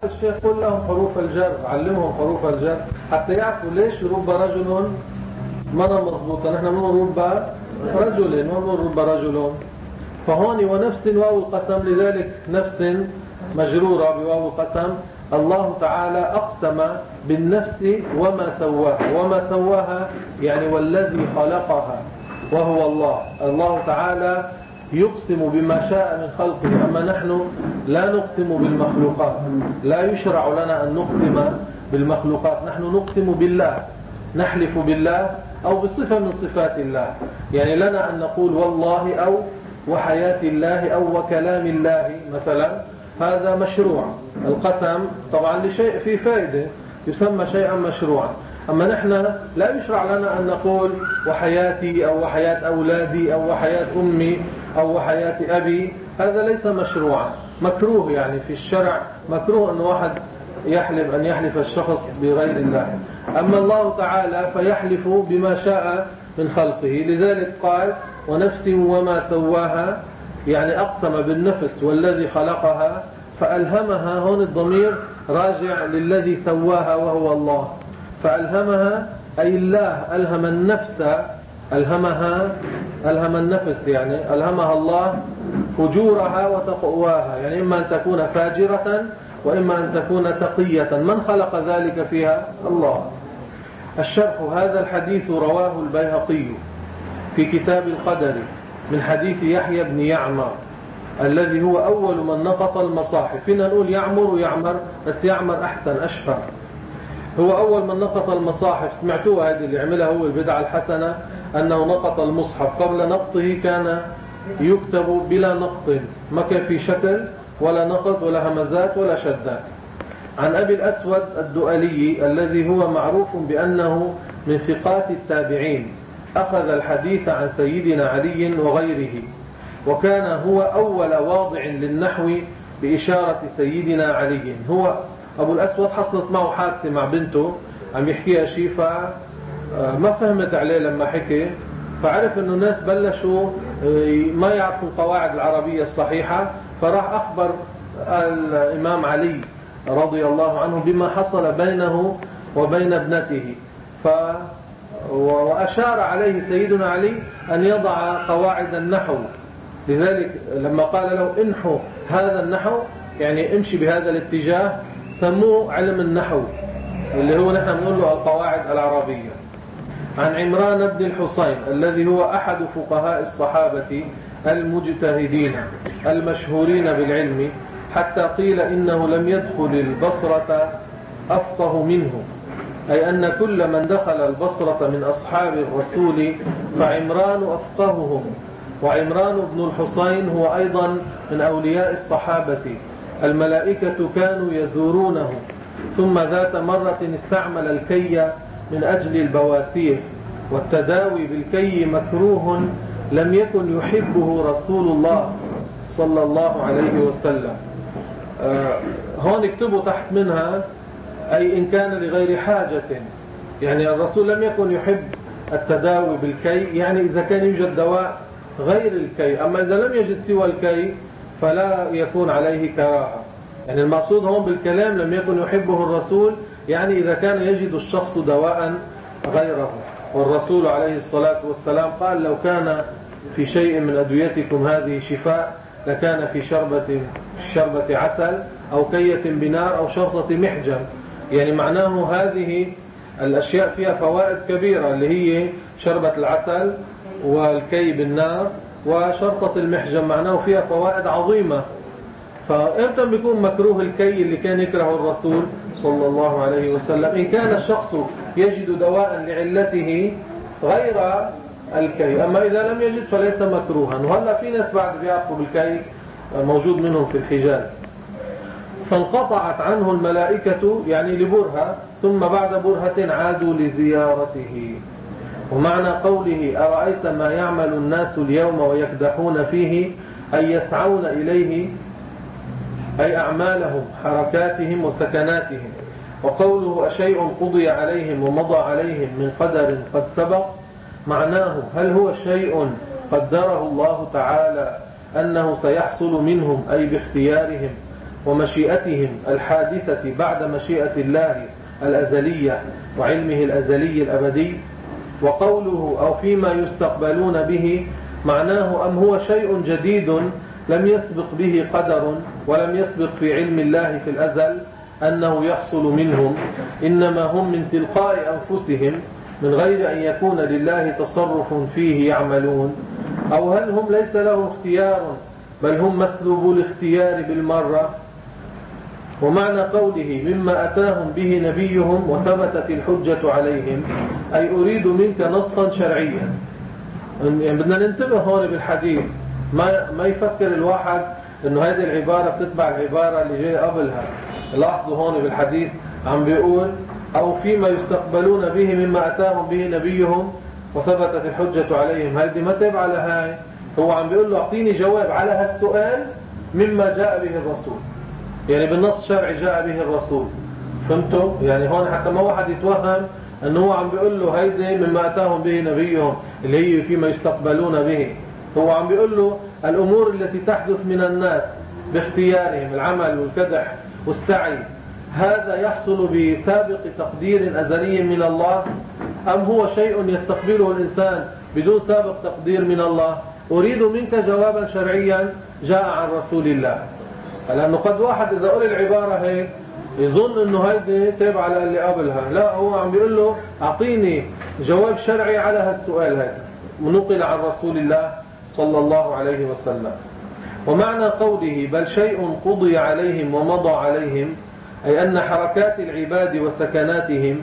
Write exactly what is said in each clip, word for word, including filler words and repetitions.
الشيخ قل لهم حروف الجر، علمهم حروف الجر حتى يعرفوا ليش رب رجل مرة مضبوطة. نحن نقول رب رجل، نقول رب رجل. فهون ونفس واو القسم، لذلك نفس مجرورة بواو القسم. الله تعالى أقسم بالنفس وما سواها، وما سواها يعني والذي خلقها وهو الله. الله تعالى يقسم بما شاء من خلقه، أما نحن لا نقسم بالمخلوقات، لا يشرع لنا أن نقسم بالمخلوقات. نحن نقسم بالله، نحلف بالله أو بصفة من صفات الله. يعني لنا أن نقول والله أو وحياة الله أو وكلام الله مثلا، هذا مشروع. القسم طبعا لشيء فيه فائدة يسمى شيئا مشروعا. أما نحن لا يشرع لنا أن نقول وحياتي أو وحياة أولادي أو وحياة أمي أو وحياة أبي، هذا ليس مشروعا، مكروه. يعني في الشرع مكروه أن واحد يحلف أن يحلف الشخص بغير الله. أما الله تعالى فيحلف بما شاء من خلقه، لذلك قال ونفس وما سواها، يعني أقسم بالنفس والذي خلقها فألهمها. هون الضمير راجع للذي سواها وهو الله. فألهمها أي الله ألهم النفس، ألهمها ألهم النفس يعني ألهمها الله فجورها وتقواها، يعني إما أن تكون فاجرة وإما أن تكون تقية. من خلق ذلك فيها؟ الله. الشرح: هذا الحديث رواه البيهقي في كتاب القدر من حديث يحيى بن يعمر الذي هو أول من نقط المصاحف. فينا نقول يعمر ويعمر، بس يعمر أحسن أشهر. هو أول من نقط المصاحف. سمعتوها هذه اللي عملها هو البدعة الحسنة، أنه نقط المصحف. قبل نقطه كان يكتب بلا نقط، ما كان في شكل ولا نقط ولا همزات ولا شدات. عن أبي الأسود الدؤلي الذي هو معروف بأنه من ثقات التابعين، أخذ الحديث عن سيدنا علي وغيره، وكان هو أول واضع للنحو بإشارة سيدنا علي. هو أبو الأسود حصلت معه حادثة مع بنته عم يحكيها شيء، فما فهمت عليه لما حكي، فعرف أنه الناس بلشوا ما يعرفوا القواعد العربية الصحيحة، فراح أخبر الإمام علي رضي الله عنه بما حصل بينه وبين ابنته. ف وأشار عليه سيدنا علي أن يضع قواعد النحو. لذلك لما قال له انحو هذا النحو، يعني امشي بهذا الاتجاه، سموه علم النحو اللي هو نحن نقول له القواعد العربية. عن عمران بن الحصين الذي هو أحد فقهاء الصحابة المجتهدين المشهورين بالعلم، حتى قيل إنه لم يدخل البصرة أفقه منه، أي أن كل من دخل البصرة من أصحاب الرسول فعمران أفقههم. وعمران بن الحصين هو أيضا من أولياء الصحابة. الملائكة كانوا يزورونه، ثم ذات مرة استعمل الكي من أجل البواسير، والتداوي بالكي مكروه لم يكن يحبه رسول الله صلى الله عليه وسلم. آه هون اكتبوا تحت منها أي إن كان لغير حاجة، يعني الرسول لم يكن يحب التداوي بالكي، يعني إذا كان يوجد دواء غير الكي. أما إذا لم يجد سوى الكي فلا يكون عليه كراهة. يعني المقصود هون بالكلام لم يكن يحبه الرسول، يعني إذا كان يجد الشخص دواء غيره. والرسول عليه الصلاة والسلام قال لو كان في شيء من أدويتكم هذه شفاء لكان في شربة, شربة عسل أو كية بنار أو شرطة محجم. يعني معناه هذه الأشياء فيها فوائد كبيرة، اللي هي شربة العسل والكي بالنار وشرطة المحجم، معناه فيها فوائد عظيمة. فإمتى بيكون مكروه الكي اللي كان يكره الرسول صلى الله عليه وسلم؟ إن كان الشخص يجد دواء لعلته غير الكي. أما إذا لم يجد فليس مكروها. وهلا في ناس بعد بيعرفوا بالكي، موجود منهم في الحجاز. فانقطعت عنه الملائكة يعني لبرهة، ثم بعد برهة عادوا لزيارته. ومعنى قوله أرأيت ما يعمل الناس اليوم ويكدحون فيه، أي يسعون إليه، أي أعمالهم حركاتهم وسكناتهم. وقوله أشيء قضي عليهم ومضى عليهم من قدر قد سبق، معناه هل هو شيء قدره الله تعالى أنه سيحصل منهم أي باختيارهم ومشيئتهم الحادثة بعد مشيئة الله الأزلية وعلمه الأزلي الأبدي. وقوله أو فيما يستقبلون به معناه أم هو شيء جديد لم يسبق به قدر ولم يسبق في علم الله في الأزل أنه يحصل منهم، إنما هم من تلقاء أنفسهم من غير أن يكون لله تصرف فيه يعملون. أو هل هم ليس له اختيار بل هم مسلوبو الاختيار بالمرة. ومعنى قوله مما أتاهم به نبيهم وثبتت الحجة عليهم أي أريد منك نصا شرعيا. يعني بدنا ننتبه هون بالحديث، ما ما يفكر الواحد إنه هذه العبارة بتتبع العبارة اللي جاي قبلها. لاحظوا هون بالحديث عم بيقول أو فيما يستقبلون به مما أتاهم به نبيهم وثبتت الحجة عليهم، هذه ما تبع لهاي. هو عم بيقول له أعطيني جواب على هالسؤال مما جاء به الرسول، يعني بالنص الشرعي جاء به الرسول. فهمتوا؟ يعني هون حتى ما واحد يتوهم أنه هو عم بيقول له هيدي مما أتاهم به نبيهم اللي هي فيما يستقبلون به. هو عم بيقول له الأمور التي تحدث من الناس باختيارهم، العمل والكدح والسعي، هذا يحصل بسابق تقدير أزلي من الله أم هو شيء يستقبله الإنسان بدون سابق تقدير من الله؟ أريد منك جوابا شرعيا جاء عن رسول الله. لأنه قد واحد إذا قال العبارة هيك يظن أنه هيدي تابع على اللي قبلها، لا، هو عم بيقول له أعطيني جواب شرعي على هالسؤال هذا منقل عن رسول الله صلى الله عليه وسلم. ومعنى قوله بل شيء قضي عليهم ومضى عليهم أي أن حركات العباد وسكناتهم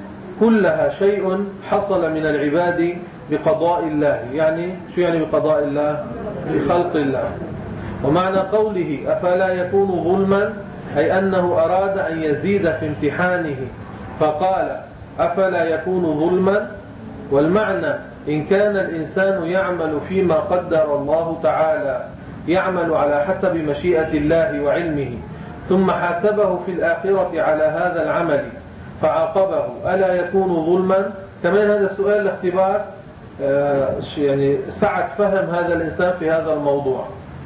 كلها شيء حصل من العباد بقضاء الله. يعني شو يعني بقضاء الله؟ بخلق الله. ومعنى قوله أفلا يكون ظلما أي أنه أراد أن يزيد في امتحانه فقال أفلا يكون ظلما. والمعنى إن كان الإنسان يعمل فيما قدر الله تعالى، يعمل على حسب مشيئة الله وعلمه، ثم حاسبه في الآخرة على هذا العمل فعاقبه، ألا يكون ظلما؟ كمان هذا السؤال الاختبار آه يعني سعة فهم هذا الإنسان في هذا الموضوع.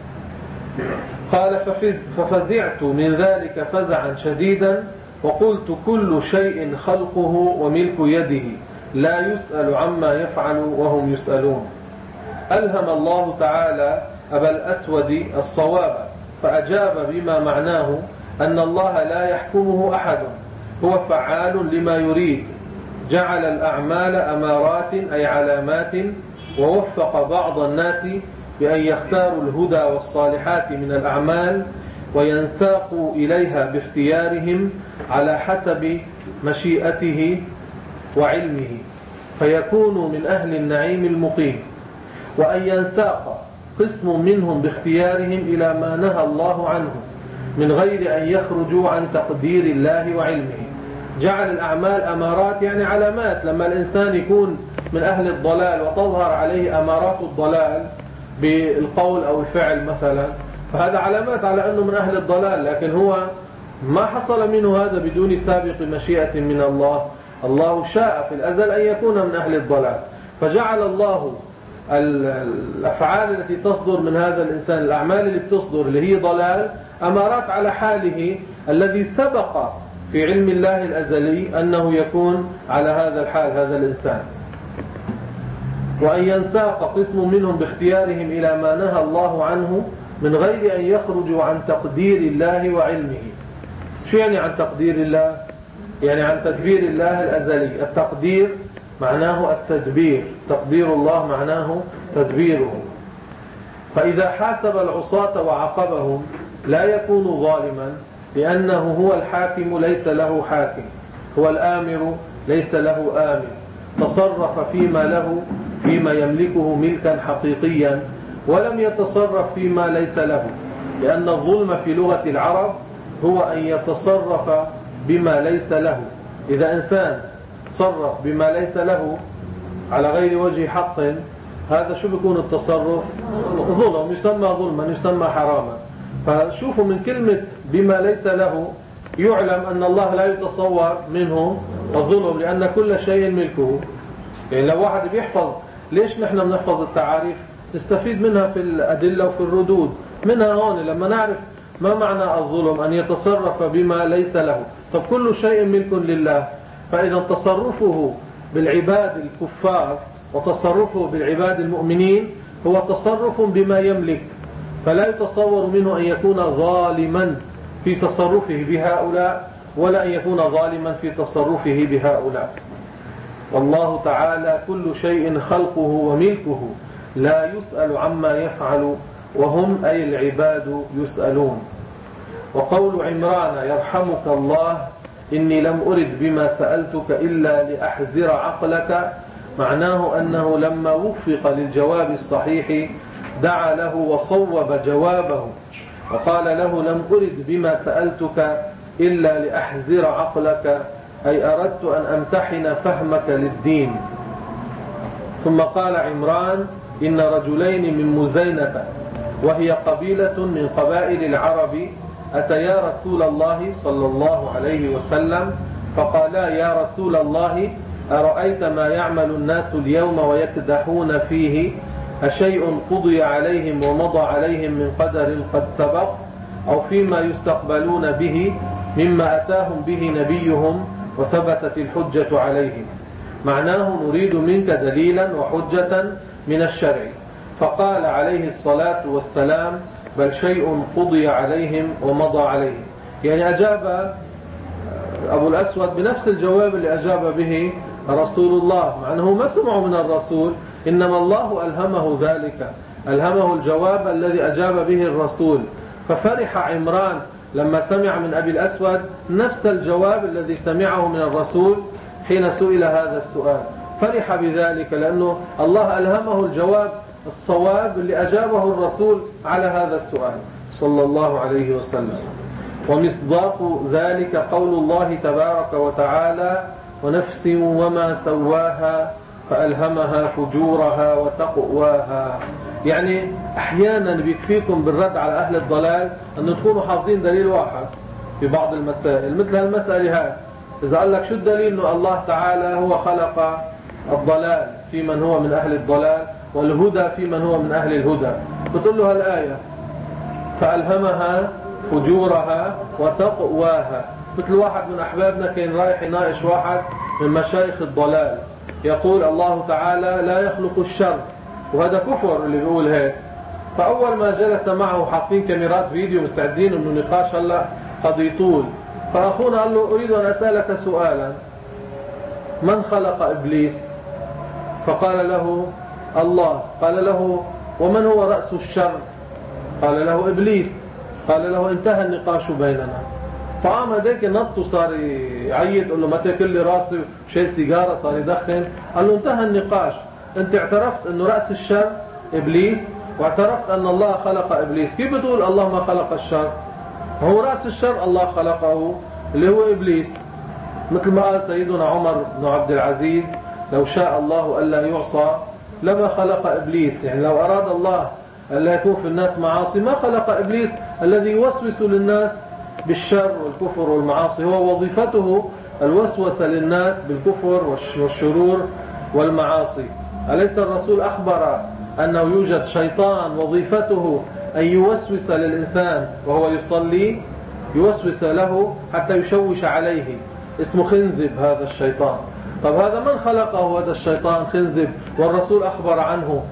قال ففزعت من ذلك فزعا شديدا وقلت كل شيء خلقه وملك يده لا يسأل عما يفعل وهم يسألون. ألهم الله تعالى أبا الأسود الصواب فأجاب بما معناه أن الله لا يحكمه أحد، هو فعال لما يريد، جعل الأعمال أمارات أي علامات، ووفق بعض الناس بأن يختاروا الهدى والصالحات من الأعمال وينساقوا إليها باختيارهم على حسب مشيئته وعلمه فيكونوا من أهل النعيم المقيم، وأن ينساق قسم منهم باختيارهم إلى ما نهى الله عنه من غير أن يخرجوا عن تقدير الله وعلمه. جعل الأعمال أمارات يعني علامات، لما الإنسان يكون من أهل الضلال وتظهر عليه أمارات الضلال بالقول أو الفعل مثلا، فهذا علامات على أنه من أهل الضلال، لكن هو ما حصل منه هذا بدون سابق مشيئة من الله. الله شاء في الأزل أن يكون من أهل الضلال، فجعل الله الأفعال التي تصدر من هذا الإنسان، الأعمال اللي بتصدر اللي هي ضلال، أمارات على حاله الذي سبق في علم الله الأزلي أنه يكون على هذا الحال هذا الإنسان. وأن ينساق قسم منهم باختيارهم إلى ما نهى الله عنه من غير أن يخرجوا عن تقدير الله وعلمه. شو يعني عن تقدير الله؟ يعني عن تدبير الله الأزلي. التقدير معناه التدبير، تقدير الله معناه تدبيره. فإذا حاسب العصاة وعاقبهم لا يكون ظالما، لأنه هو الحاكم ليس له حاكم، هو الآمر ليس له آمر، تصرف فيما له فيما يملكه ملكا حقيقيا، ولم يتصرف فيما ليس له، لأن الظلم في لغة العرب هو أن يتصرف بما ليس له. إذا إنسان تصرف بما ليس له على غير وجه حق، هذا شو بيكون التصرف؟ ظلم، يسمى ظلما، يسمى حراما. فشوفوا من كلمة بما ليس له يعلم أن الله لا يتصور منه الظلم، لأن كل شيء ملكه. يعني لو واحد بيحفظ، ليش نحن بنحفظ التعاريف؟ نستفيد منها في الأدلة وفي الردود. منها هون لما نعرف ما معنى الظلم؟ أن يتصرف بما ليس له. طب كل شيء ملك لله، فإذا تصرفه بالعباد الكفار وتصرفه بالعباد المؤمنين هو تصرف بما يملك، فلا يتصور منه أن يكون ظالما في تصرفه بهؤلاء ولا أن يكون ظالما في تصرفه بهؤلاء. والله تعالى كل شيء خلقه وملكه، لا يسأل عما يفعل وهم أي العباد يسألون. وقول عمران يرحمك الله إني لم أرد بما سألتك إلا لأحزر عقلك، معناه أنه لما وفق للجواب الصحيح دعا له وصوب جوابه وقال له لم أرد بما سألتك إلا لأحزر عقلك، أي أردت أن أمتحن فهمك للدين. ثم قال عمران إن رجلين من مزينة وهي قبيلة من قبائل العرب أتيا رسول الله صلى الله عليه وسلم فقالا يا رسول الله أرأيت ما يعمل الناس اليوم ويكدحون فيه، أشيء قضي عليهم ومضى عليهم من قدر قد سبق أو فيما يستقبلون به مما أتاهم به نبيهم وثبتت الحجة عليهم؟ معناه نريد منك دليلا وحجة من الشرع. فقال عليه الصلاة والسلام بل شيء قضي عليهم ومضى عليهم. يعني أجاب أبو الأسود بنفس الجواب اللي أجاب به رسول الله، مع أنه ما سمعوا من الرسول، إنما الله ألهمه ذلك، ألهمه الجواب الذي أجاب به الرسول. ففرح عمران لما سمع من أبي الأسود نفس الجواب الذي سمعه من الرسول حين سئل هذا السؤال، فرح بذلك لأنه الله ألهمه الجواب الصواب اللي أجابه الرسول على هذا السؤال صلى الله عليه وسلم. ومصداق ذلك قول الله تبارك وتعالى ونفس وما سواها فألهمها فجورها وتقواها. يعني أحيانا بيكفيكم بالرد على أهل الضلال أن تكونوا حافظين دليل واحد في بعض المسائل، مثل هالمسألة هاي إذا قال لك شو الدليل أنه الله تعالى هو خلق الضلال في من هو من أهل الضلال والهدى في من هو من أهل الهدى، بتقول له هالآية فألهمها فجورها وتقواها. مثل واحد من أحبابنا كان رايح يناقش واحد من مشايخ الضلال يقول الله تعالى لا يخلق الشر، وهذا كفر اللي بيقول هيك. فأول ما جلس معه حاطين كاميرات فيديو مستعدين انه نقاش هلا قد يطول، فأخونا قال له أريد أن أسألك سؤالا، من خلق إبليس؟ فقال له الله. قال له ومن هو رأس الشر؟ قال له إبليس. قال له انتهى النقاش بيننا. فقام هذاك نط وصار يعيط يقول له ما تاكل لي راسي، شيل سيجاره صار يدخن. قال له انتهى النقاش، انت اعترفت انه رأس الشر إبليس واعترفت ان الله خلق إبليس، كيف بتقول الله ما خلق الشر؟ هو رأس الشر الله خلقه اللي هو إبليس. مثل ما قال سيدنا عمر بن عبد العزيز لو شاء الله ألا يعصى لما خلق إبليس. يعني لو أراد الله ألا يكون في الناس معاصي ما خلق إبليس الذي يوسوس للناس بالشر والكفر والمعاصي، هو وظيفته الوسوسة للناس بالكفر والشرور والمعاصي. أليس الرسول أخبر أنه يوجد شيطان وظيفته أن يوسوس للإنسان وهو يصلي، يوسوس له حتى يشوش عليه، اسمه خنزب هذا الشيطان. طب هذا من خلقه هذا الشيطان خنزب والرسول أخبر عنه،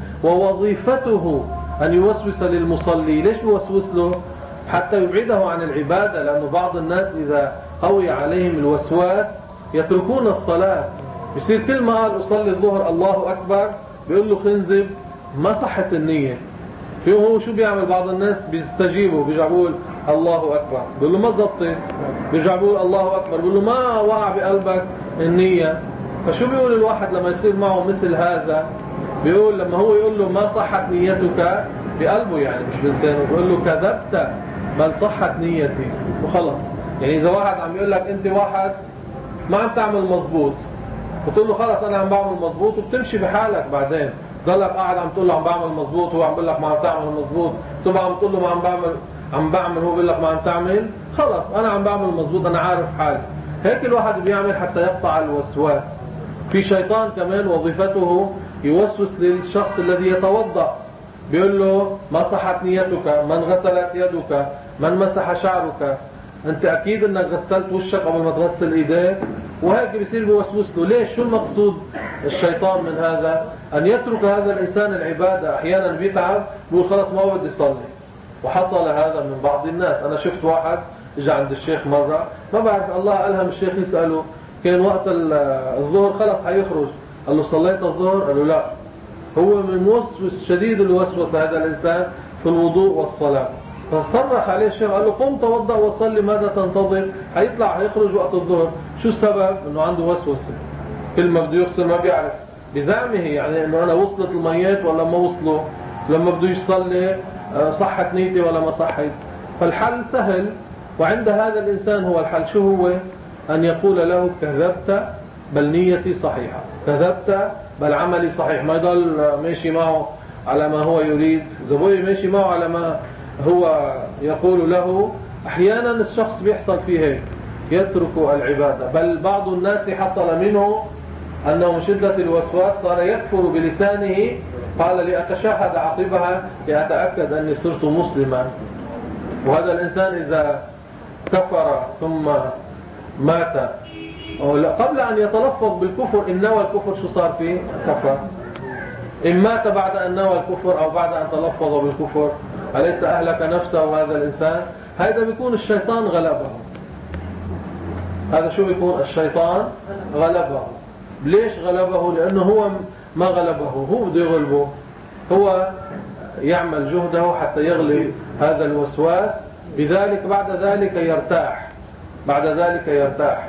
ووظيفته أن يوسوس للمصلي. ليش يوسوس له؟ حتى يبعده عن العبادة، لأنه بعض الناس إذا قوي عليهم الوسواس يتركون الصلاة، يصير كل ما قال أصلي الظهر الله أكبر بيقول له خنزب ما صحت النية. في هو شو بيعمل بعض الناس بيستجيبوا بيرجع بيقول الله أكبر، بيقول له ما ضبطت، بيرجع بيقول الله أكبر، بيقول له ما وقع بقلبك النية. فشو بيقول الواحد لما يصير معه مثل هذا؟ بيقول لما هو يقول له ما صحت نيتك بقلبه يعني مش بلسانه، بيقول له كذبت بل صحت نيتي وخلص. يعني إذا واحد عم يقول لك أنت واحد ما عم تعمل مظبوط وتقول له خلص أنا عم بعمل مظبوط وبتمشي بحالك، بعدين ضلك قاعد عم تقول له عم بعمل مظبوط وهو عم بيقول لك ما عم تعمل مظبوط، تبقى عم تقول له ما عم بعمل عم بعمل هو بيقول لك ما عم تعمل، خلص أنا عم بعمل مظبوط أنا عارف حالي. هيك الواحد بيعمل حتى يقطع الوسواس. في شيطان كمان وظيفته يوسوس للشخص الذي يتوضأ، بيقول له ما صحت نيتك، من غسلت يدك، من مسح شعرك؟ أنت أكيد أنك غسلت وشك قبل ما تغسل إيديك. وهيك بيصير بوسوس له. ليش؟ شو المقصود الشيطان من هذا؟ أن يترك هذا الإنسان العبادة. أحيانا بيتعب بيقول خلاص ما بدي يصلي. وحصل هذا من بعض الناس. أنا شفت واحد اجى عند الشيخ مرة، ما بعرف الله ألهم الشيخ يسأله، كان وقت الظهر خلص حيخرج، قال له صليت الظهر؟ قال له لا. هو من موسوس شديد الوسوسة هذا الإنسان في الوضوء والصلاة. فصرخ عليه الشيخ قال له قم توضأ وصلي، ماذا تنتظر؟ حيطلع حيخرج وقت الظهر. شو السبب؟ انه عنده وسوسة، كل ما بده يغسل ما بيعرف بزعمه، يعني انه انا وصلت الميات ولا ما وصلوا، لما بده يصلي صحت نيتي ولا ما صحت. فالحل سهل، وعند هذا الإنسان هو الحل. شو هو؟ أن يقول له كذبت بل نيتي صحيحة، كذبت بل عملي صحيح. ما يضل ماشي معه على ما هو يريد. زبوي ماشي معه على ما هو يقول له. أحيانا الشخص بيحصل فيه هيك، يترك العبادة. بل بعض الناس حصل منه أنه من شدة الوسواس صار يكفر بلسانه، قال لأتشهد عقبها لأتأكد أني صرت مسلما. وهذا الإنسان إذا كفر ثم مات قبل أن يتلفظ بالكفر، إن نوى الكفر شو صار فيه؟ كفر. إن مات بعد أن نوى الكفر أو بعد أن تلفظ بالكفر أليس أهلك نفسه هذا الإنسان؟ هذا بيكون الشيطان غلبه. هذا شو بيكون؟ الشيطان غلبه. ليش غلبه؟ لأنه هو ما غلبه، هو بده يغلبه. هو يعمل جهده حتى يغلب هذا الوسواس، بذلك بعد ذلك يرتاح، بعد ذلك يرتاح.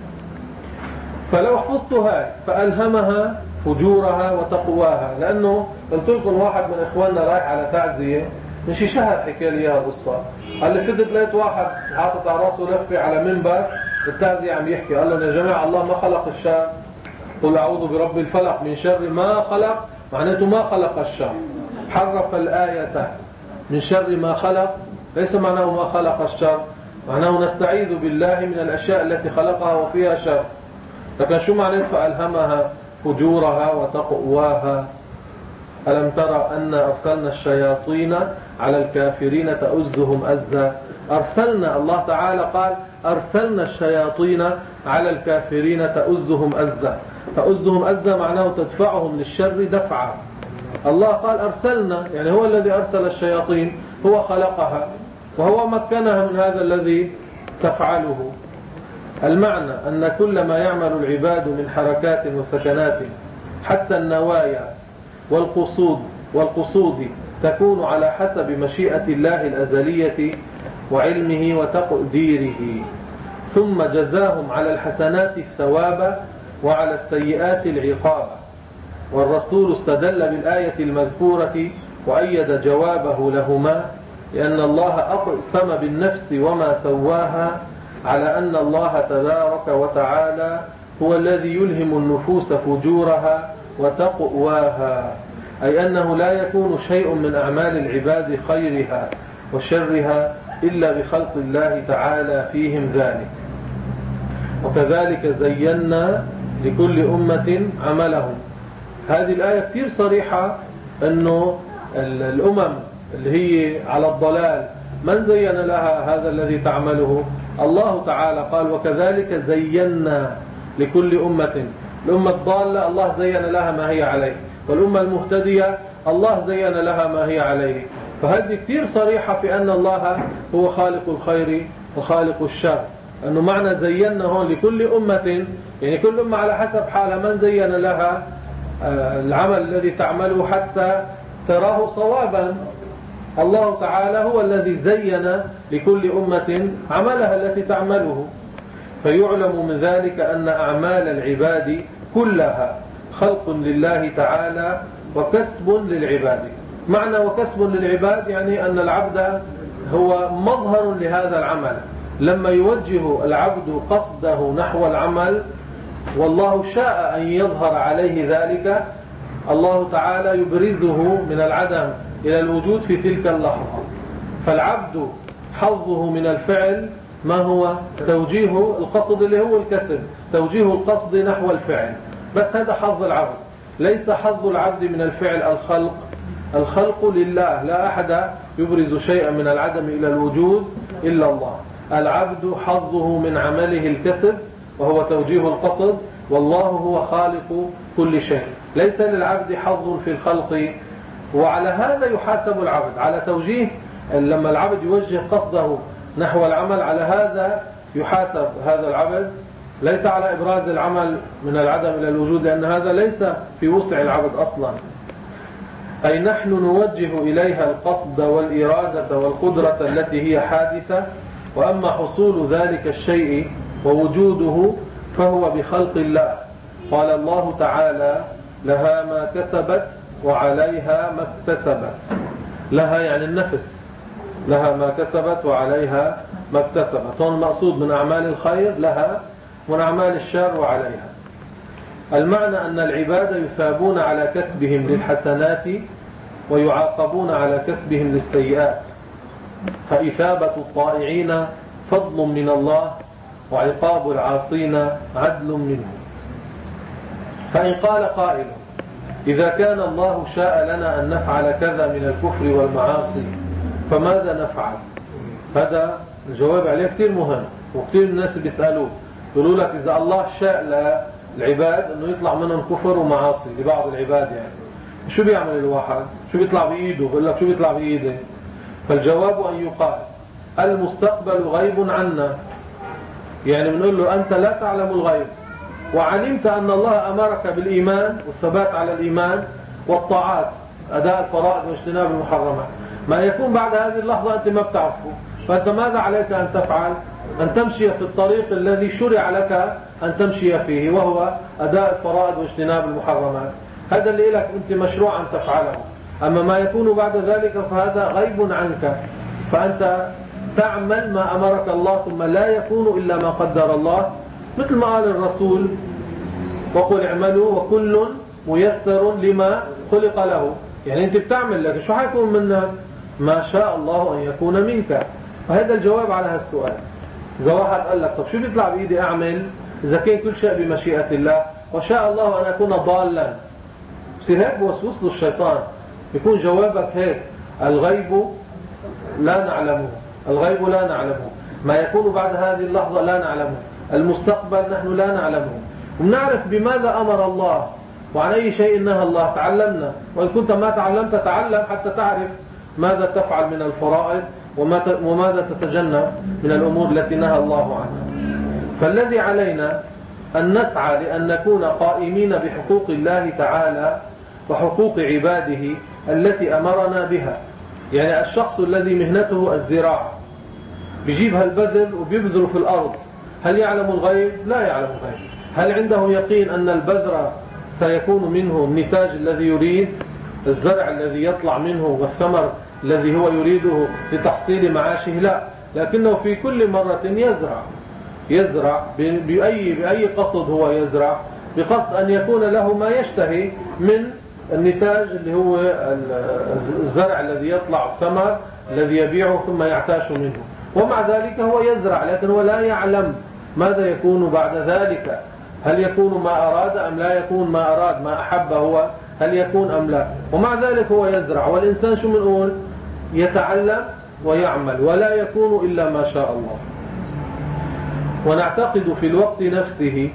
فلو حفظت هاي فألهمها فجورها وتقواها. لأنه قلت لكم واحد من إخواننا رايح على تعزية من شي شهر حكى لي اياها القصة. قال لي فدت لقيت واحد حاطط على راسه لفة على منبر التعزية عم يحكي، قال لهم يا جماعة الله ما خلق الشر، قل أعوذ برب الفلق من شر ما خلق، معناته ما خلق الشر. حرف الآية من شر ما خلق، ليس معناه ما خلق الشر، معناه نستعيذ بالله من الأشياء التي خلقها وفيها شر. لكن شو معنى فألهمها فجورها وتقواها؟ ألم ترى أن أرسلنا الشياطين على الكافرين تؤزهم أزا؟ أرسلنا، الله تعالى قال أرسلنا الشياطين على الكافرين تؤزهم أزا. تؤزهم أزا معناه تدفعهم للشر دفعا. الله قال أرسلنا، يعني هو الذي أرسل الشياطين، هو خلقها وهو مكنها من هذا الذي تفعله. المعنى أن كل ما يعمل العباد من حركات وسكنات حتى النوايا والقصود والقصود تكون على حسب مشيئة الله الأزلية وعلمه وتقديره، ثم جزاهم على الحسنات الثواب وعلى السيئات العقاب. والرسول استدل بالآية المذكورة وأيد جوابه لهما لأن الله أقسم بالنفس وما سواها على أن الله تبارك وتعالى هو الذي يلهم النفوس فجورها وتقواها، أي أنه لا يكون شيء من أعمال العباد خيرها وشرها إلا بخلق الله تعالى فيهم ذلك. وكذلك زينا لكل أمة عملهم. هذه الآية كثير صريحة أنه الأمم اللي هي على الضلال من زين لها هذا الذي تعمله؟ الله تعالى قال وكذلك زينا لكل أمة. الأمة الضالة الله زين لها ما هي عليه، والأمة المهتدية الله زين لها ما هي عليه. فهذه كثير صريحة في أن الله هو خالق الخير وخالق الشر. أنه معنى زينا هون لكل أمة، يعني كل أمة على حسب حالها من زين لها العمل الذي تعمله حتى تراه صوابا. الله تعالى هو الذي زين لكل أمة عملها التي تعمله. فيعلم من ذلك أن أعمال العباد كلها خلق لله تعالى وكسب للعباد. معنى وكسب للعباد يعني أن العبد هو مظهر لهذا العمل. لما يوجه العبد قصده نحو العمل والله شاء أن يظهر عليه ذلك، الله تعالى يبرزه من العدم إلى الوجود في تلك اللحظة. فالعبد حظه من الفعل ما هو؟ توجيه القصد اللي هو الكسب، توجيه القصد نحو الفعل، بس هذا حظ العبد. ليس حظ العبد من الفعل الخلق. الخلق لله، لا أحد يبرز شيئا من العدم إلى الوجود إلا الله. العبد حظه من عمله الكسب وهو توجيه القصد، والله هو خالق كل شيء. ليس للعبد حظ في الخلق، وعلى هذا يحاسب العبد على توجيه. لما العبد يوجه قصده نحو العمل على هذا يحاسب هذا العبد، ليس على إبراز العمل من العدم إلى الوجود، لأن هذا ليس في وسع العبد أصلا. أي نحن نوجه إليها القصد والإرادة والقدرة التي هي حادثة، وأما حصول ذلك الشيء ووجوده فهو بخلق الله. قال الله تعالى: لها ما كسبت وعليها ما اكتسبت. لها يعني النفس، لها ما كسبت وعليها ما اكتسبت. هون المقصود من أعمال الخير لها، ومن أعمال الشر وعليها. المعنى أن العباد يثابون على كسبهم للحسنات ويعاقبون على كسبهم للسيئات، فإثابة الطائعين فضل من الله، وعقاب العاصين عدل منه. فإن قال قائل: إذا كان الله شاء لنا أن نفعل كذا من الكفر والمعاصي فماذا نفعل؟ هذا الجواب عليه كثير مهم، وكثير الناس بيسألوه، يقولوا لك إذا الله شاء للعباد أنه يطلع منهم كفر ومعاصي لبعض العباد، يعني شو بيعمل الواحد؟ شو بيطلع بإيده؟ بيقول لك شو بيطلع بإيده؟ فالجواب أن يقال: المستقبل غيب عنا. يعني بنقول له أنت لا تعلم الغيب، وعلمت أن الله أمرك بالإيمان والثبات على الإيمان والطاعات، أداء الفرائض واجتناب المحرمات. ما يكون بعد هذه اللحظة أنت ما بتعرفه، فأنت ماذا عليك أن تفعل؟ أن تمشي في الطريق الذي شرع لك أن تمشي فيه، وهو أداء الفرائض واجتناب المحرمات. هذا اللي لك أنت مشروع أن تفعله. أما ما يكون بعد ذلك فهذا غيب عنك، فأنت تعمل ما أمرك الله، ثم لا يكون إلا ما قدر الله، مثل ما قال الرسول: وقل اعملوا وكل ميسر لما خلق له. يعني أنت بتعمل، لك شو حيكون منك؟ ما شاء الله أن يكون منك. فهذا الجواب على هالسؤال. إذا واحد قال لك طب شو بيطلع بإيدي أعمل إذا كان كل شيء بمشيئة الله، وشاء الله أن أكون ضالا، بصير هيك بوسوس له الشيطان. يكون جوابك هيك: الغيب لا نعلمه، الغيب لا نعلمه، ما يكون بعد هذه اللحظة لا نعلمه، المستقبل نحن لا نعلمه. ونعرف بماذا أمر الله وعن أي شيء نهى الله، تعلمنا. وإن كنت ما تعلمت تعلم حتى تعرف ماذا تفعل من الفرائض وماذا تتجنب من الأمور التي نهى الله عنها. فالذي علينا أن نسعى لأن نكون قائمين بحقوق الله تعالى وحقوق عباده التي أمرنا بها. يعني الشخص الذي مهنته الزراعة بيجيب هالبذر وبيبذر في الأرض، هل يعلم الغيب؟ لا يعلم الغيب. هل عنده يقين أن البذر سيكون منه النتاج الذي يريد، الزرع الذي يطلع منه والثمر الذي هو يريده لتحصيل معاشه؟ لا، لكنه في كل مرة يزرع يزرع بأي, بأي قصد هو يزرع؟ بقصد أن يكون له ما يشتهي من النتاج اللي هو الزرع الذي يطلع، الثمر الذي يبيعه ثم يعتاش منه. ومع ذلك هو يزرع، لكن هو لا يعلم ماذا يكون بعد ذلك. هل يكون ما أراد أم لا يكون ما أراد؟ ما أحب هو هل يكون أم لا؟ ومع ذلك هو يزرع. والإنسان شو بنقول؟ يتعلم ويعمل، ولا يكون إلا ما شاء الله. ونعتقد في الوقت نفسه،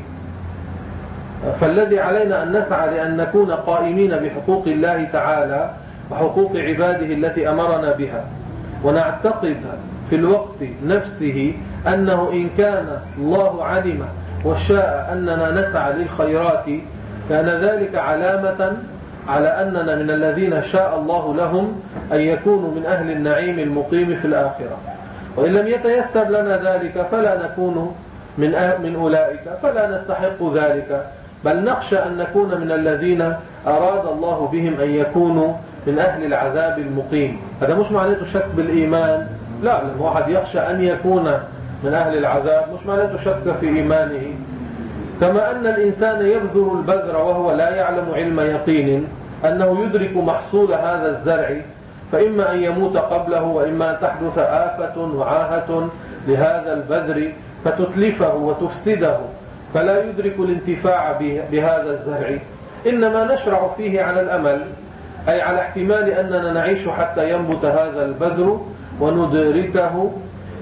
فالذي علينا أن نسعى لأن نكون قائمين بحقوق الله تعالى وحقوق عباده التي أمرنا بها. ونعتقد في الوقت نفسه أنه إن كان الله علم وشاء أننا نسعى للخيرات كان ذلك علامة على أننا من الذين شاء الله لهم أن يكونوا من أهل النعيم المقيم في الآخرة. وإن لم يتيسر لنا ذلك فلا نكون من من أولئك، فلا نستحق ذلك، بل نخشى أن نكون من الذين أراد الله بهم أن يكونوا من أهل العذاب المقيم. هذا مش معناته شك بالإيمان، لا، لأن واحد يخشى أن يكون من أهل العذاب مش معناته شك في إيمانه. كما أن الإنسان يبذر البذر وهو لا يعلم علم يقين أنه يدرك محصول هذا الزرع، فإما أن يموت قبله، وإما أن تحدث آفة وعاهة لهذا البذر فتتلفه وتفسده، فلا يدرك الانتفاع بهذا الزرع. إنما نشرع فيه على الأمل، أي على احتمال أننا نعيش حتى ينبت هذا البذر وندركه،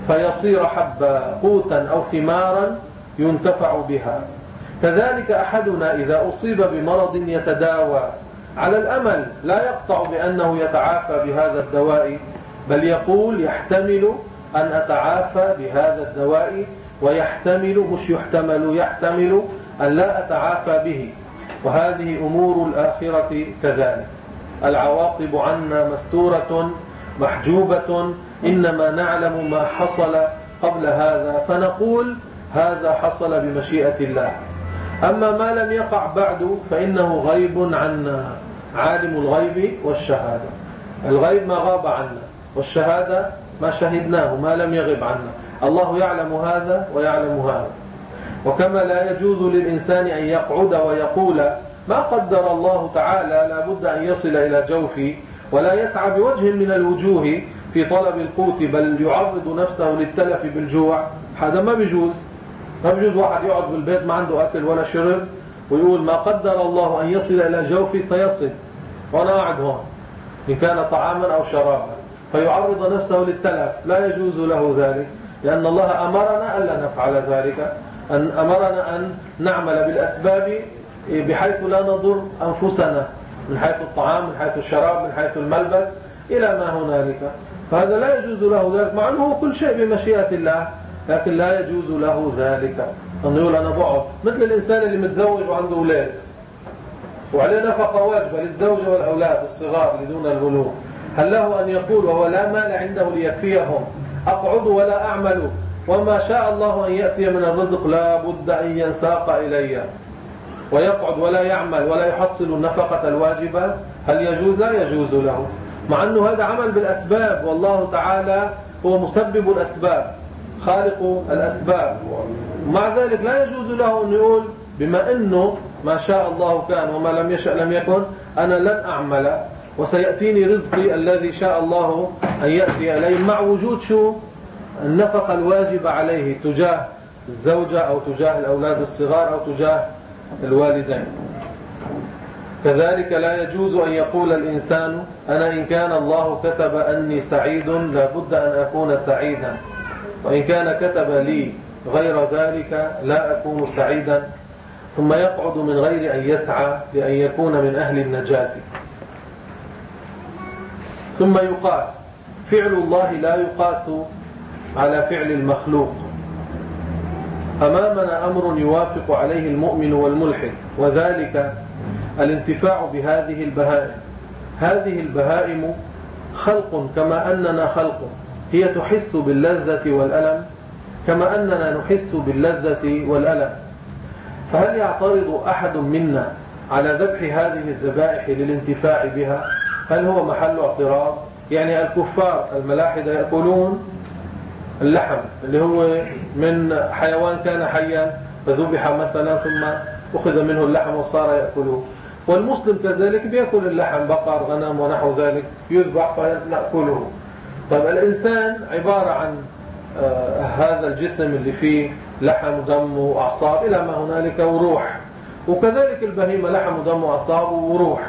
فيصير حبا قوتا أو ثمارا ينتفع بها. كذلك أحدنا إذا أصيب بمرض يتداوى على الأمل لا يقطع بأنه يتعافى بهذا الدواء، بل يقول يحتمل أن أتعافى بهذا الدواء، ويحتمل مش يحتمل يحتمل أن لا أتعافى به. وهذه أمور الآخرة كذلك، العواقب عنا مستورة محجوبة، إنما نعلم ما حصل قبل هذا فنقول هذا حصل بمشيئة الله. أما ما لم يقع بعد فإنه غيب عنا، عالم الغيب والشهادة. الغيب ما غاب عنا، والشهادة ما شهدناه ما لم يغب عنا. الله يعلم هذا ويعلم هذا. وكما لا يجوز للإنسان أن يقعد ويقول ما قدر الله تعالى لابد أن يصل إلى جوفي، ولا يسعى بوجه من الوجوه في طلب القوت، بل يعرض نفسه للتلف بالجوع، هذا ما بيجوز. ما بيجوز واحد يقعد بالبيت ما عنده أكل ولا شرب ويقول ما قدر الله أن يصل إلى جوفي سيصل وأنا قاعد هون، إن كان طعاما أو شرابا، فيعرض نفسه للتلف. لا يجوز له ذلك، لأن الله أمرنا ألا نفعل ذلك، أن أمرنا أن نعمل بالأسباب بحيث لا نضر أنفسنا، من حيث الطعام، من حيث الشراب، من حيث الملبس، إلى ما هنالك. فهذا لا يجوز له ذلك، مع أنه كل شيء بمشيئة الله، لكن لا يجوز له ذلك أن يقول أنا بقعد، مثل الإنسان اللي متزوج وعنده أولاد وعليه نفقة واجبة للزوجة والأولاد الصغار اللي دون البلوغ، هل له أن يقول وهو لا مال عنده ليكفيهم أقعد ولا أعمل، وما شاء الله أن يأتي من الرزق لا بد أن ينساق إلي، ويقعد ولا يعمل ولا يحصل النفقة الواجبة؟ هل يجوز؟ لا يجوز له، مع أنه هذا عمل بالأسباب، والله تعالى هو مسبب الأسباب خالق الأسباب. مع ذلك لا يجوز له أن يقول بما أنه ما شاء الله كان وما لم يشأ لم يكن، أنا لن أعمل وسيأتيني رزقي الذي شاء الله أن يأتي إليه، مع وجود شو النفقة الواجبة عليه تجاه الزوجة أو تجاه الأولاد الصغار أو تجاه الوالدين. كذلك لا يجوز أن يقول الإنسان أنا إن كان الله كتب أني سعيد لابد أن أكون سعيدا، وإن كان كتب لي غير ذلك لا أكون سعيدا، ثم يقعد من غير أن يسعى لأن يكون من أهل النجاة. ثم يقال فعل الله لا يقاس على فعل المخلوق. أمامنا أمر يوافق عليه المؤمن والملحد، وذلك الانتفاع بهذه البهائم. هذه البهائم خلق كما أننا خلق، هي تحس باللذة والألم كما أننا نحس باللذة والألم. فهل يعترض أحد منا على ذبح هذه الذبائح للانتفاع بها؟ هل هو محل اعتراض؟ يعني الكفار الملاحدة يأكلون اللحم اللي هو من حيوان كان حيا فذبح مثلا ثم أخذ منه اللحم وصار يأكله، والمسلم كذلك بيأكل اللحم، بقر غنم ونحو ذلك يذبح فنأكله. طيب الإنسان عبارة عن آه هذا الجسم اللي فيه لحم ودم وأعصاب إلى ما هنالك وروح، وكذلك البهيمة لحم ودم وأعصاب وروح،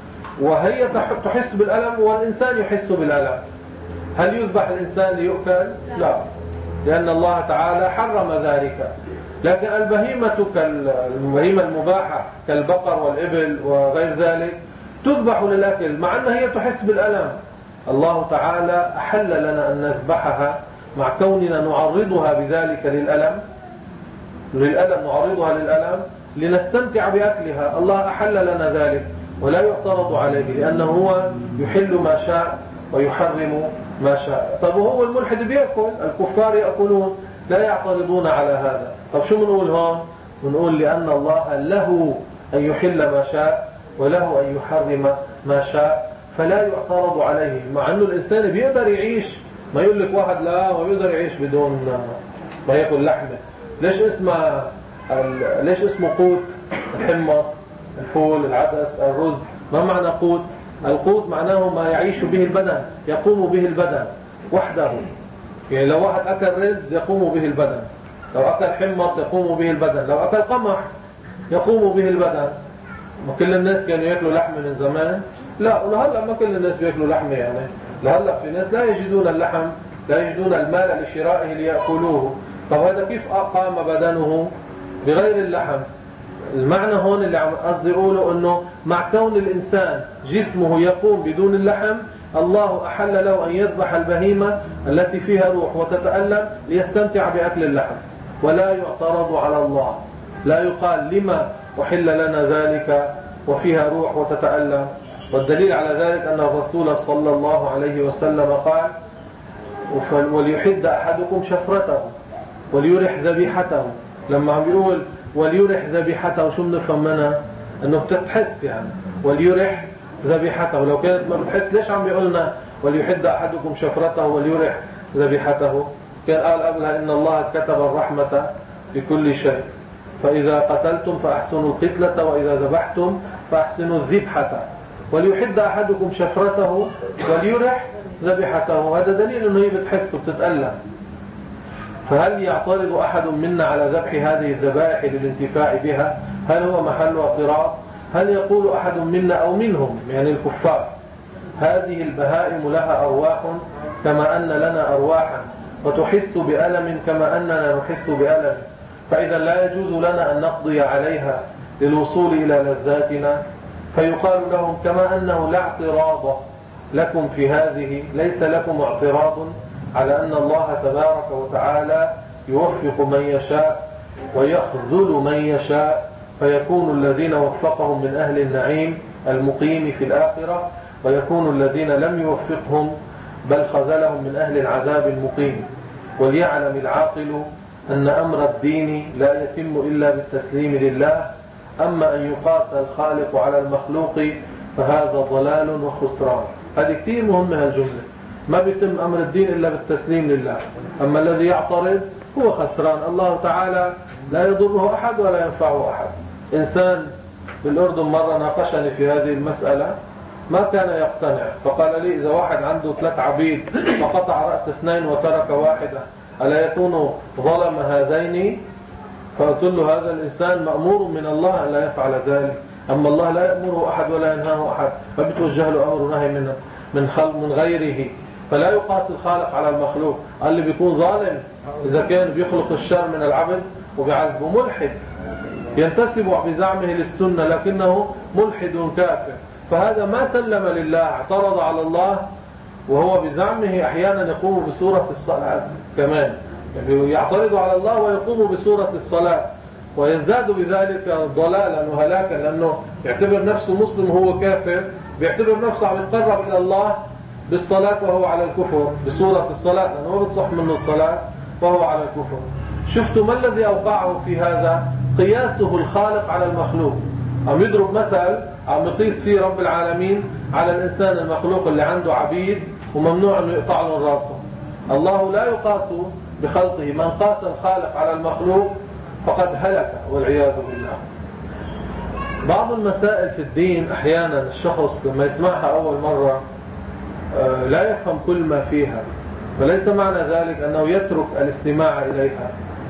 وهي تحس بالألم والإنسان يحس بالألم. هل يذبح الإنسان ليؤكل؟ لا، لأن الله تعالى حرم ذلك. لكن البهيمة كالبهيمة المباحة كالبقر والإبل وغير ذلك تذبح للأكل مع أنها هي تحس بالألم. الله تعالى أحل لنا أن نذبحها مع كوننا نعرضها بذلك للألم للألم نعرضها للألم لنستمتع بأكلها. الله أحل لنا ذلك ولا يعترض عليه، لأنه هو يحل ما شاء ويحرم ما شاء. طب وهو الملحد بيأكل، الكفار يأكلون لا يعترضون على هذا. طب شو بنقول هون؟ بنقول لأن الله له أن يحل ما شاء وله أن يحرم ما شاء، فلا يعترض عليه. مع أنه الإنسان بيقدر يعيش، ما يقول لك واحد لا ما بيقدر يعيش بدون ما يأكل لحمة. ليش اسمه ليش اسمه قوت؟ الحمص، الفول، العدس، الرز. ما معنى قوت؟ القوت معناه ما يعيش به البدن، يقوم به البدن وحده. يعني لو واحد أكل رز يقوم به البدن، لو أكل حمص يقوم به البدن، لو أكل قمح يقوم به البدن. ما كل الناس كانوا يأكلوا لحم من زمان؟ لا، ولهلا ما كل الناس بيأكلوا لحمة. يعني لهلا في ناس لا يجدون اللحم لا يجدون المال لشرائه ليأكلوه. طب هذا كيف أقام بدنه بغير اللحم؟ المعنى هون اللي عم قصدي أقوله أنه مع كون الإنسان جسمه يقوم بدون اللحم، الله أحل له أن يذبح البهيمة التي فيها روح وتتألم ليستمتع بأكل اللحم، ولا يعترض على الله. لا يقال لما أحل لنا ذلك وفيها روح وتتألم. والدليل على ذلك أن الرسول صلى الله عليه وسلم قال: وليحد أحدكم شفرته وليرح ذبيحته. لما عم بيقول وليرح ذبيحته شو بنفهم منها؟ أنه بتتحس يعني وليرح ذبيحته. لو كانت ما بتحس ليش عم بيقولنا وليحد أحدكم شفرته وليرح ذبيحته؟ كان قال قبلها إن الله كتب الرحمة بكل شيء، فإذا قتلتم فأحسنوا القتلة وإذا ذبحتم فأحسنوا الذبحة، وليحد أحدكم شفرته وليرح ذبيحته. هذا دليل أنه هي بتحس وبتتألم. فهل يعترض أحد منا على ذبح هذه الذبائح للانتفاع بها؟ هل هو محل اعتراض؟ هل يقول أحد منا أو منهم يعني الكفار هذه البهائم لها أرواح كما أن لنا أرواحا وتحس بألم كما أننا نحس بألم، فإذا لا يجوز لنا أن نقضي عليها للوصول إلى لذاتنا؟ فيقال لهم كما أنه لا اعتراض لكم في هذه، ليس لكم اعتراض على أن الله تبارك وتعالى يوفق من يشاء ويخذل من يشاء، فيكون الذين وفقهم من أهل النعيم المقيم في الآخرة، ويكون الذين لم يوفقهم بل خذلهم من أهل العذاب المقيم. وليعلم العاقل أن أمر الدين لا يتم إلا بالتسليم لله، أما أن يقاس الخالق على المخلوق فهذا ضلال وخسران. هذه كثير مهمة هالجملة. ما بيتم أمر الدين إلا بالتسليم لله، أما الذي يعترض هو خسران. الله تعالى لا يضره أحد ولا ينفعه أحد. إنسان بالأردن مرة ناقشني في هذه المسألة، ما كان يقتنع، فقال لي إذا واحد عنده ثلاث عبيد فقطع رأس اثنين وترك واحدة ألا يكون ظلم هذين؟ فقلت له هذا الإنسان مأمور من الله أن لا يفعل ذلك، أما الله لا يأمره أحد ولا ينهاه أحد، فبتوجه له أمر نهي من من خلق من غيره. فلا يقاس الخالق على المخلوق. قال لي بيكون ظالم إذا كان بيخلق الشر من العبد وبيعذبه. ملحد ينتسب بزعمه للسنة لكنه ملحد كافر، فهذا ما سلم لله، اعترض على الله، وهو بزعمه أحيانا يقوم بصورة الصلاة كمان، يعني يعترض على الله ويقوم بصورة الصلاة، ويزداد بذلك ضلالا وهلاكا، لأنه يعتبر نفسه مسلم وهو كافر، بيعتبر نفسه عم يتقرب إلى الله بالصلاة وهو على الكفر، بصورة الصلاة، لأنه ما بتصح منه الصلاة وهو على الكفر. شفتوا ما الذي أوقعه في هذا؟ قياسه الخالق على المخلوق. عم يضرب مثل، عم يقيس فيه رب العالمين على الإنسان المخلوق اللي عنده عبيد وممنوع أنه يقطع له راسه. الله لا يقاس بخلقه. من قاس الخالق على المخلوق فقد هلك والعياذ بالله. بعض المسائل في الدين أحيانا الشخص لما يسمعها أول مرة لا يفهم كل ما فيها، فليس معنى ذلك أنه يترك الاستماع إليها.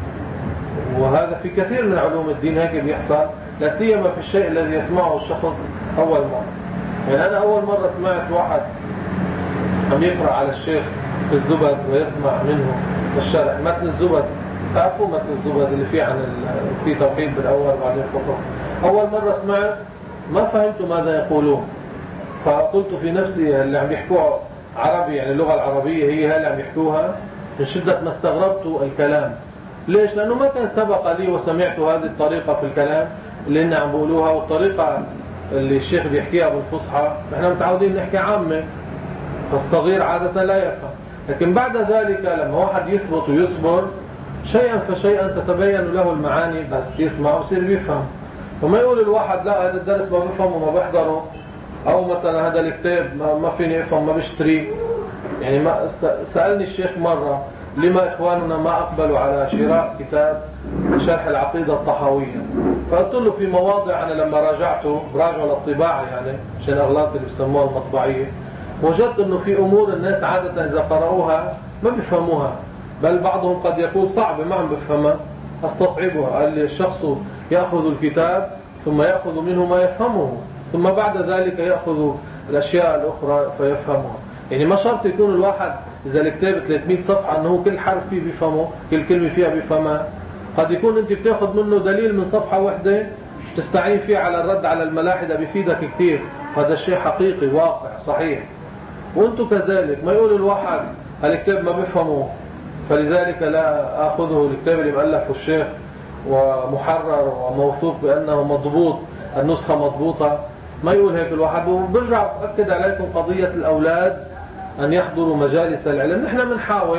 وهذا في كثير من علوم الدين هيك بيحصل، لا سيما في الشيء الذي يسمعه الشخص أول مرة. يعني أنا أول مرة سمعت واحد عم يقرأ على الشيخ في الزبد ويسمع منه الشرح متن الزبد. تعرفوا متن الزبد اللي فيه عن في توحيد بالأول وبعدين فقه. أول مرة سمعت ما فهمت ماذا يقولون، فقلت في نفسي اللي عم يحكوها عربي، يعني اللغة العربية هي هي اللي عم يحكوها، من شدة ما استغربت الكلام. ليش؟ لأنه ما كان سبق لي وسمعت هذه الطريقة في الكلام اللي إني عم بقولوها، والطريقة اللي الشيخ بيحكيها بالفصحى نحن متعودين نحكي عامة، فالصغير عادة لا يفهم. لكن بعد ذلك لما واحد يثبت ويصبر شيئا فشيئا تتبين له المعاني، بس يسمع ويصير بيفهم. وما يقول الواحد لا هذا الدرس ما بفهمه وما بحضره، أو مثلا هذا الكتاب ما فيني أفهم ما بشتريه. يعني ما سألني الشيخ مرة لما إخواننا ما أقبلوا على شراء كتاب شرح العقيدة الطحاوية، فقلت له في مواضع أنا لما راجعته براجع للطباعة يعني عشان أغلاط اللي بيسموها المطبعية، وجدت أنه في أمور الناس عادة إذا قرأوها ما بيفهموها، بل بعضهم قد يكون صعب ما عم بفهمها استصعبها. قال لي الشخص يأخذ الكتاب ثم يأخذ منه ما يفهمه، ثم بعد ذلك يأخذ الأشياء الأخرى فيفهمها. يعني ما شرط يكون الواحد إذا الكتاب ثلاثمئة صفحة أنه كل حرف فيه بيفهمه، كل كلمة فيها بيفهمها. قد يكون أنت بتاخذ منه دليل من صفحة واحدة تستعين فيه على الرد على الملاحدة، بيفيدك كثير. هذا الشيء حقيقي واقع صحيح. وأنتم كذلك، ما يقول الواحد الكتاب ما بيفهمه فلذلك لا أخذه. الكتاب اللي مؤلفه الشيخ ومحرر وموثوق بأنه مضبوط، النسخة مضبوطة، ما يقول هيك الواحد. وبرجع أؤكد عليكم قضية الأولاد أن يحضروا مجالس العلم. نحن بنحاول،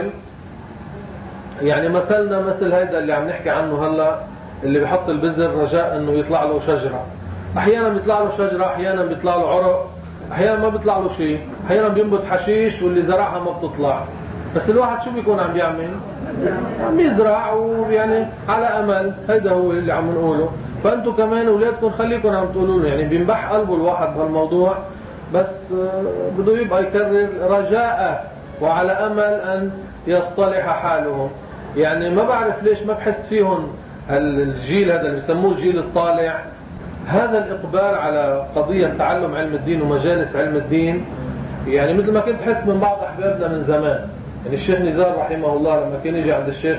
يعني مثلنا مثل هيدا اللي عم نحكي عنه هلا، اللي بيحط البذر رجاء انه يطلع له شجرة. احيانا بيطلع له شجرة، احيانا بيطلع له عرق، احيانا ما بيطلع له شيء، احيانا بينبت حشيش واللي زرعها ما بتطلع. بس الواحد شو بيكون عم بيعمل؟ عم يزرع ويعني على امل. هيدا هو اللي عم نقوله. فانتم كمان اولادكم خليكم عم تقولوا له، يعني بينبح قلبه الواحد بهالموضوع، بس بده يبقى يكرر رجاء وعلى امل ان يصطلح حالهم. يعني ما بعرف ليش ما بحس فيهم الجيل هذا اللي بيسموه الجيل الطالع هذا الإقبال على قضية تعلم علم الدين ومجالس علم الدين. يعني مثل ما كنت حس من بعض أحبابنا من زمان. يعني الشيخ نزار رحمه الله لما كان يجي عند الشيخ،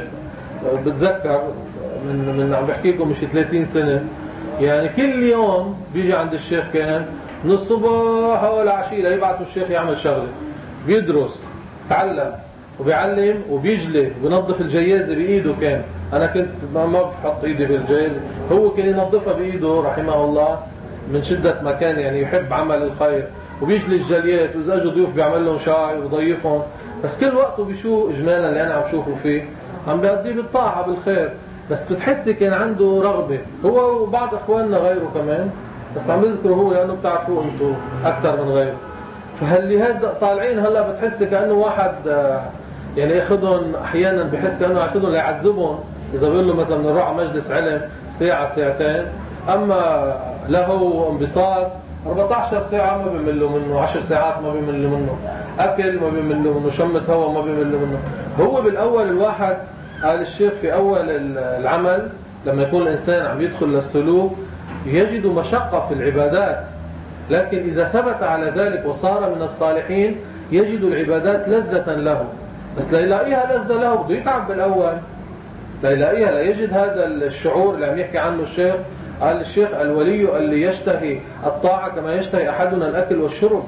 بتذكر من من عم بحكي لكم مش ثلاثين سنة، يعني كل يوم بيجي عند الشيخ كان من الصبح والعشية يبعثوا الشيخ يعمل شغله، بيدرس تعلم وبيعلم وبيجلي وبينظف الجيازة بإيده. كان أنا كنت ما بحط إيدي بالجيازة، هو كان ينظفها بإيده رحمه الله من شدة ما كان يعني يحب عمل الخير. وبيجلي الجليات، وإذا أجوا ضيوف بيعمل لهم شاي ويضيفهم. بس كل وقته بشو إجمالا اللي أنا عم شوفه فيه عم بيقضيه بالطاعة بالخير. بس بتحسي كان عنده رغبة، هو وبعض إخواننا غيره كمان، بس عم بذكره هو لأنه بتعرفوه أنتم أكثر من غيره. فهاللي هاد طالعين هلا بتحس كأنه واحد يعني ياخذهم احيانا، بحس كانه ياخذهم ليعذبهم. اذا بيقول له مثلا بنروح على مجلس علم ساعه ساعتين، اما له انبساط أربعة عشر ساعه ما بيملوا منه، عشر ساعات ما بيملوا منه، اكل ما بيملوا منه، شمة هواء ما بيملوا منه. هو بالاول الواحد قال الشيخ في اول العمل لما يكون الانسان عم يدخل للسلوك يجد مشقه في العبادات، لكن اذا ثبت على ذلك وصار من الصالحين يجد العبادات لذة له. بس لا يلاقيها لذة له بده يتعب بالأول، لا يلاقيها، لا يجد هذا الشعور اللي عم يحكي عنه الشيخ. قال الشيخ الولي اللي يشتهي الطاعة كما يشتهي أحدنا الأكل والشرب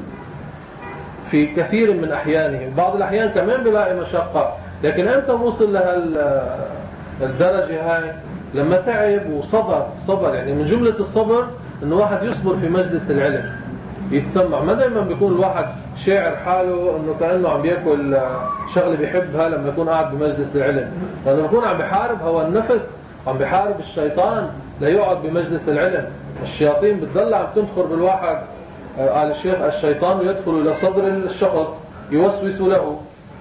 في كثير من أحيانه. بعض الأحيان كمان بلاقي مشقة، لكن أنت وصل لهالدرجة هاي لما تعب وصبر. صبر يعني من جملة الصبر إنه واحد يصبر في مجلس العلم يتسمع. ما دائما بيكون الواحد شاعر حاله انه كأنه عم بياكل شغله بيحبها لما يكون قاعد بمجلس العلم، لانه بيكون عم بيحارب هو النفس، عم بيحارب الشيطان ليقعد بمجلس العلم. الشياطين بتضل عم تنخر بالواحد. قال الشيخ الشيطان يدخل الى صدر الشخص يوسوس له،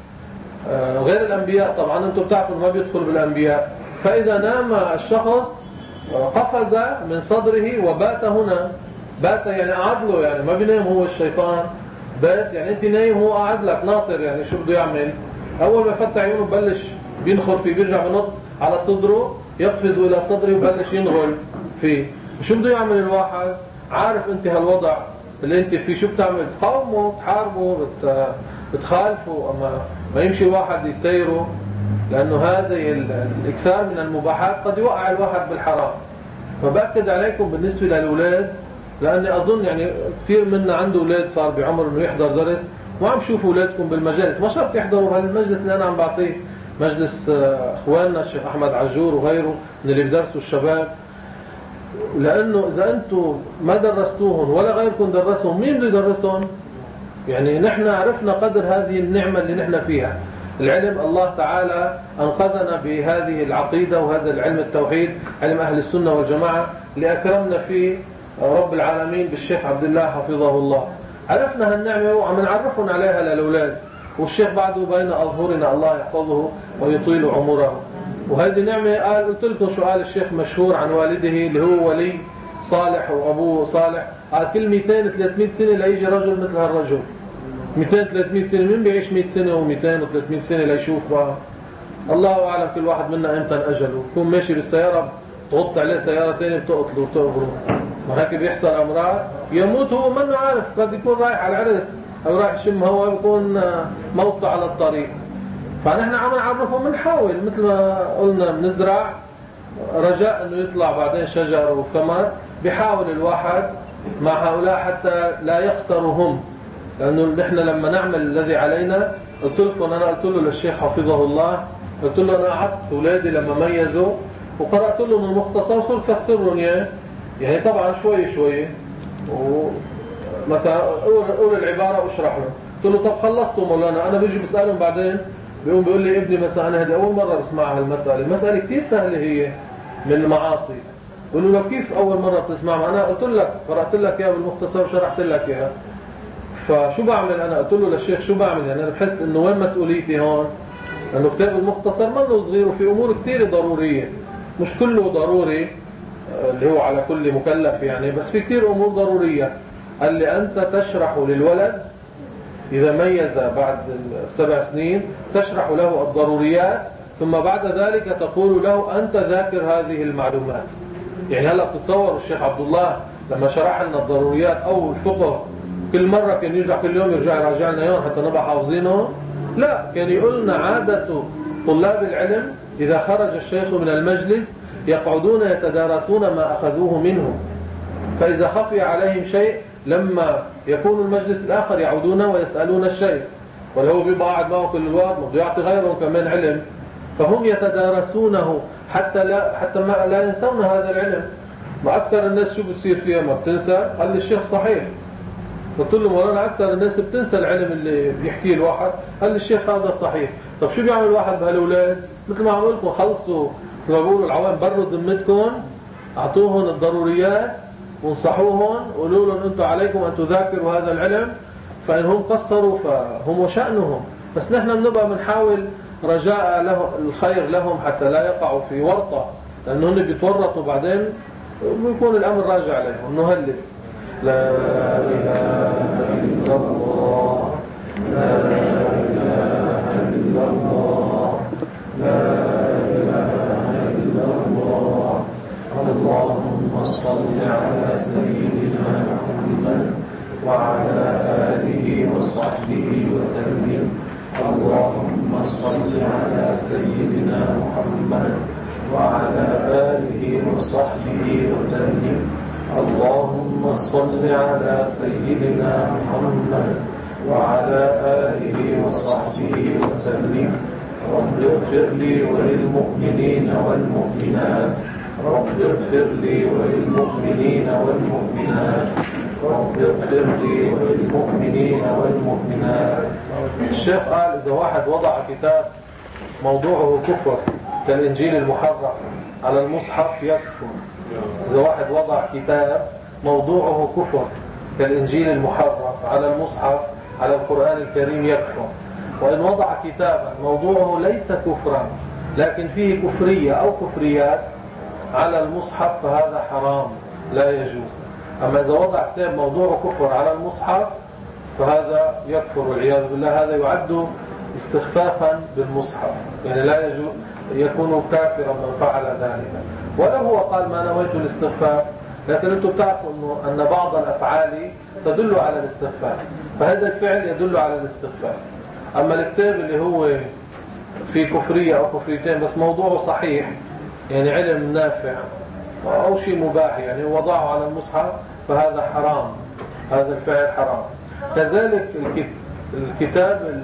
غير الانبياء طبعا انتم بتعرفوا ما بيدخل بالانبياء. فاذا نام الشخص قفز من صدره وبات هنا. بات يعني قعد له، يعني ما بينام هو الشيطان، بات يعني انت نايم هو قاعد لك ناطر. يعني شو بده يعمل؟ اول ما يفتح عيونه ببلش بينخر فيه، بيرجع بنط على صدره، يقفز الى صدره وبلش ينغل فيه. شو بده يعمل الواحد؟ عارف انت هالوضع اللي انت فيه شو بتعمل؟ تقاومه، تحاربه، بت... بتخالفه. اما ما يمشي واحد يستيره، لانه هذه الاكثار من المباحات قد يوقع الواحد بالحرام. فبأكد عليكم بالنسبة للأولاد، لأني أظن يعني كثير منا عنده أولاد صار بعمر إنه يحضر درس، وعم شوفوا أولادكم بالمجالس. ما شرط يحضروا هالمجلس اللي أنا عم بعطيه، مجلس إخواننا الشيخ أحمد عجور وغيره من اللي بدرسوا الشباب، لأنه إذا أنتم ما درستوهم ولا غيركم درسهم مين بده يدرسهم؟ يعني نحن عرفنا قدر هذه النعمة اللي نحن فيها العلم. الله تعالى أنقذنا بهذه العقيدة وهذا العلم التوحيد، علم أهل السنة والجماعة، اللي أكرمنا فيه رب العالمين بالشيخ عبد الله حفظه الله. عرفنا هالنعمة وعم نعرفهم عليها للأولاد، والشيخ بعده بين أظهرنا الله يحفظه ويطيل عمره. وهذه نعمة قال قلت لكم شو قال الشيخ مشهور عن والده اللي هو ولي صالح وأبوه صالح. قال كل مئتين ثلاثمئة سنة ليجي رجل مثل هالرجل. مئتين ثلاثمئة سنة، مين بيعيش مئة سنة ومئتين وثلاثمئة سنة ليشوف بقى؟ الله أعلم كل واحد منا امتى أجله. يكون ماشي بالسيارة تغط عليه سيارة ثانية بتقتله وتقبره، ما هيك بيحصل أمراض يموت هو منه عارف. قد يكون رايح على العرس أو راح يشم هوا بيكون موته على الطريق. فنحن عم نعرفهم، بنحاول مثل ما قلنا بنزرع رجاء انه يطلع بعدين شجر وثمر. بيحاول الواحد مع هؤلاء حتى لا يخسروا هم، لانه نحن لما نعمل الذي علينا، قلت لكم انا قلت له للشيخ حفظه الله، قلت له انا قعدت اولادي لما ميزوا وقرات لهم المختصر وصرت افسرهم اياه، يعني طبعا شوي شوي، ومثلا اقول العباره واشرح له. قلت له طب خلصتوا مولانا؟ انا بيجي بسالهم بعدين بيقوم بيقول لي ابني مثلا انا هذه اول مره بسمعها المساله، المساله كثير سهله هي من المعاصي. بقول له كيف اول مره بتسمعها؟ انا قلت لك قرات لك اياها بالمختصر وشرحت لك اياها. فشو بعمل انا؟ قلت له للشيخ شو بعمل؟ يعني انا بحس انه وين مسؤوليتي هون؟ لانه كتاب المختصر منه صغير وفي امور كثير ضروريه، مش كله ضروري اللي هو على كل مكلف يعني، بس في كثير امور ضروريه. قال لي انت تشرح للولد إذا ميز بعد السبع سنين، تشرح له الضروريات، ثم بعد ذلك تقول له أنت ذاكر هذه المعلومات. يعني هلأ بتتصور الشيخ عبد الله لما شرح لنا الضروريات أو الفقه كل مرة كان يرجع كل يوم يرجع يراجع لنا يوم حتى نبقى حافظينه؟ لا، كان يقول لنا عادة طلاب العلم إذا خرج الشيخ من المجلس يقعدون يتدارسون ما أخذوه منه، فإذا خفي عليهم شيء لما يكون المجلس الآخر يعودون ويسألون الشيخ، ولو بيبقى قاعد معه كل الوقت بده يعطي غيرهم كمان علم، فهم يتدارسونه حتى لا حتى ما لا ينسون هذا العلم. ما أكثر الناس شو بتصير فيها؟ ما بتنسى. قال لي الشيخ صحيح. قلت له مولانا أكثر الناس بتنسى العلم اللي بيحكيه الواحد. قال لي الشيخ هذا صحيح. طب شو بيعمل الواحد بهالأولاد؟ مثل ما عم لكم، خلصوا ما بيقولوا العوام، بروا ذمتكم، أعطوهم الضروريات وانصحوهم، قولوا لهم انتم عليكم ان تذاكروا هذا العلم، فان هم قصروا فهم وشأنهم. بس نحن بنبقى بنحاول رجاء له الخير لهم حتى لا يقعوا في ورطة، لانه هم بيتورطوا بعدين ويكون الامر راجع عليهم. نهلل لا اله الا الله، لا اله الا الله، لا اله الا الله. اللهم صل على سيدنا محمد وعلى آله وصحبه وسلم. اللهم صل على سيدنا محمد وعلى آله وصحبه وسلم. اللهم صل على سيدنا محمد وعلى آله وصحبه وسلم. رب اغفر لي وللمؤمنين والمؤمنات، رب اغفر لي وللمؤمنين والمؤمنات، رب اغفر لي وللمؤمنين والمؤمنات. الشيخ قال إذا واحد وضع كتاب موضوعه كفر كالإنجيل المحرف على المصحف يكفر. إذا واحد وضع كتاب موضوعه كفر كالإنجيل المحرف على المصحف على القرآن الكريم يكفر. وإن وضع كتابا موضوعه ليس كفرا لكن فيه كفرية أو كفريات على المصحف فهذا حرام لا يجوز. أما إذا وضع كتاب موضوعه كفر على المصحف فهذا يكفر والعياذ بالله. هذا يعد استخفافا بالمصحف، يعني لا يجوز، يكون كافرا من فعل ذلك. ولو هو قال ما نويت الاستخفاف، لكن انتم بتعرفوا انه ان بعض الافعال تدل على الاستخفاف، فهذا الفعل يدل على الاستخفاف. اما الكتاب اللي هو في كفرية او كفريتين بس موضوعه صحيح، يعني علم نافع او شيء مباح، يعني وضعه على المصحف، فهذا حرام، هذا الفعل حرام. كذلك الكتاب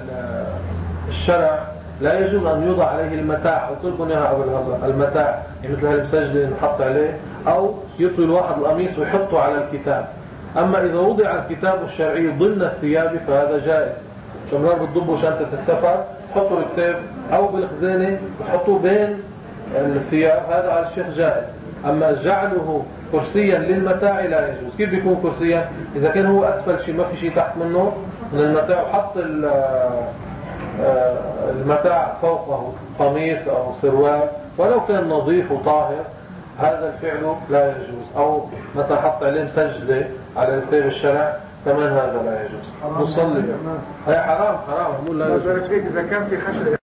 الشرع لا يجوز أن يوضع عليه المتاع. قلت لكم إياها قبل هذا، المتاع يعني مثل هالمسجل نحط عليه، أو يطوي الواحد القميص ويحطه على الكتاب. أما إذا وضع الكتاب الشرعي ضمن الثياب فهذا جائز. شمرار بتضبوا شنطة السفر، تحطوا الكتاب أو بالخزانة وتحطوه بين الثياب، هذا على الشيخ جائز. أما جعله كرسيا للمتاع لا يجوز. كيف بيكون كرسيا؟ إذا كان هو أسفل شيء ما في شيء تحت منه من المتاع وحط المتاع فوقه قميص أو سروال ولو كان نظيف وطاهر، هذا الفعل لا يجوز. أو مثلا حط عليه مسجلة على الكتاب الشرع كمان هذا لا يجوز. نصلي هي حرام حرام. إذا كان في خشب